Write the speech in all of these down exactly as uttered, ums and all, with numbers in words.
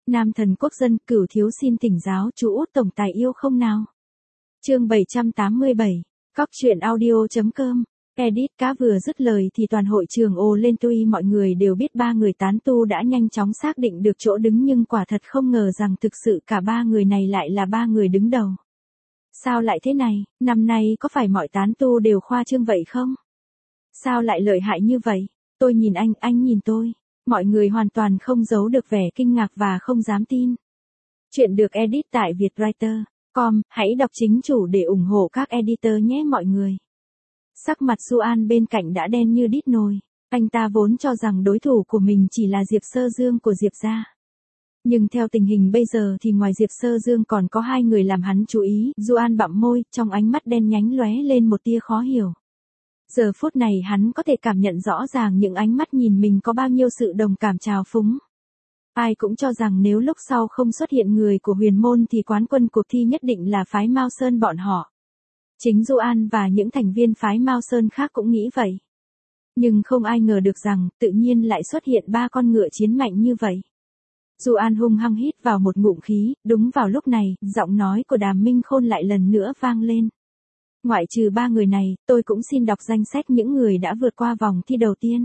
Nam thần quốc dân, Cửu thiếu xin thỉnh giáo chú út tổng tài yêu không nào. Chương bảy trăm tám mươi bảy, Cóc truyện audio chấm com. Edit cá vừa dứt lời thì toàn hội trường ồ lên, tuy mọi người đều biết ba người tán tu đã nhanh chóng xác định được chỗ đứng, nhưng quả thật không ngờ rằng thực sự cả ba người này lại là ba người đứng đầu. Sao lại thế này, năm nay có phải mọi tán tu đều khoa trương vậy không? Sao lại lợi hại như vậy? Tôi nhìn anh, anh nhìn tôi. Mọi người hoàn toàn không giấu được vẻ kinh ngạc và không dám tin. Chuyện được edit tại vietwriter chấm com, hãy đọc chính chủ để ủng hộ các editor nhé mọi người. Sắc mặt Duan bên cạnh đã đen như đít nồi. Anh ta vốn cho rằng đối thủ của mình chỉ là Diệp Sơ Dương của Diệp gia. Nhưng theo tình hình bây giờ thì ngoài Diệp Sơ Dương còn có hai người làm hắn chú ý. Duan bặm môi, trong ánh mắt đen nhánh lóe lên một tia khó hiểu. Giờ phút này hắn có thể cảm nhận rõ ràng những ánh mắt nhìn mình có bao nhiêu sự đồng cảm trào phúng. Ai cũng cho rằng nếu lúc sau không xuất hiện người của huyền môn thì quán quân cuộc thi nhất định là phái Mao Sơn bọn họ. Chính Duan và những thành viên phái Mao Sơn khác cũng nghĩ vậy. Nhưng không ai ngờ được rằng tự nhiên lại xuất hiện ba con ngựa chiến mạnh như vậy. Duan hung hăng hít vào một ngụm khí, đúng vào lúc này, giọng nói của Đàm Minh Khôn lại lần nữa vang lên. Ngoại trừ ba người này, tôi cũng xin đọc danh sách những người đã vượt qua vòng thi đầu tiên.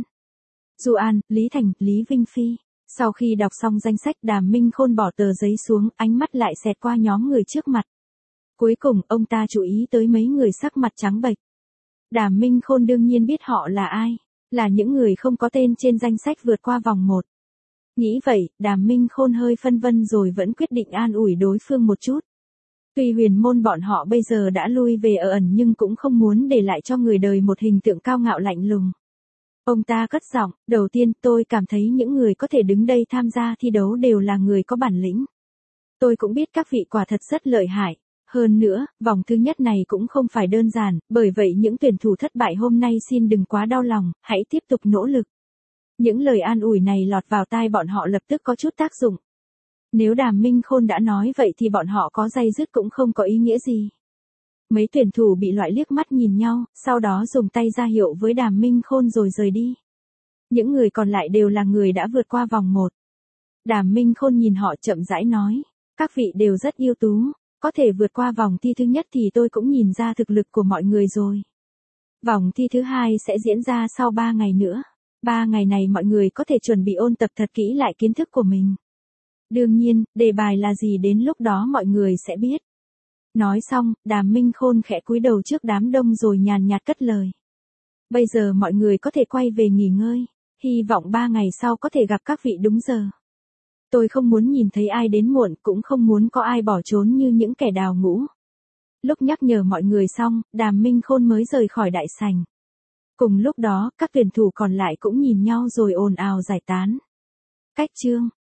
Duan, Lý Thành, Lý Vinh Phi. Sau khi đọc xong danh sách, Đàm Minh Khôn bỏ tờ giấy xuống, ánh mắt lại xẹt qua nhóm người trước mặt. Cuối cùng, ông ta chú ý tới mấy người sắc mặt trắng bệch. Đàm Minh Khôn đương nhiên biết họ là ai, là những người không có tên trên danh sách vượt qua vòng một. Nghĩ vậy, Đàm Minh Khôn hơi phân vân rồi vẫn quyết định an ủi đối phương một chút. Tuy huyền môn bọn họ bây giờ đã lui về ở ẩn nhưng cũng không muốn để lại cho người đời một hình tượng cao ngạo lạnh lùng. Ông ta cất giọng, đầu tiên tôi cảm thấy những người có thể đứng đây tham gia thi đấu đều là người có bản lĩnh. Tôi cũng biết các vị quả thật rất lợi hại. Hơn nữa, vòng thứ nhất này cũng không phải đơn giản, bởi vậy những tuyển thủ thất bại hôm nay xin đừng quá đau lòng, hãy tiếp tục nỗ lực. Những lời an ủi này lọt vào tai bọn họ lập tức có chút tác dụng. Nếu Đàm Minh Khôn đã nói vậy thì bọn họ có day dứt cũng không có ý nghĩa gì. Mấy tuyển thủ bị loại liếc mắt nhìn nhau, sau đó dùng tay ra hiệu với Đàm Minh Khôn rồi rời đi. Những người còn lại đều là người đã vượt qua vòng một. Đàm Minh Khôn nhìn họ chậm rãi nói, các vị đều rất ưu tú, có thể vượt qua vòng thi thứ nhất thì tôi cũng nhìn ra thực lực của mọi người rồi. Vòng thi thứ hai sẽ diễn ra sau ba ngày nữa. Ba ngày này mọi người có thể chuẩn bị ôn tập thật kỹ lại kiến thức của mình. Đương nhiên, đề bài là gì đến lúc đó mọi người sẽ biết. Nói xong, Đàm Minh Khôn khẽ cúi đầu trước đám đông rồi nhàn nhạt cất lời. Bây giờ mọi người có thể quay về nghỉ ngơi, hy vọng ba ngày sau có thể gặp các vị đúng giờ. Tôi không muốn nhìn thấy ai đến muộn, cũng không muốn có ai bỏ trốn như những kẻ đào ngũ. Lúc nhắc nhở mọi người xong, Đàm Minh Khôn mới rời khỏi đại sảnh. Cùng lúc đó, các tuyển thủ còn lại cũng nhìn nhau rồi ồn ào giải tán. Cách chương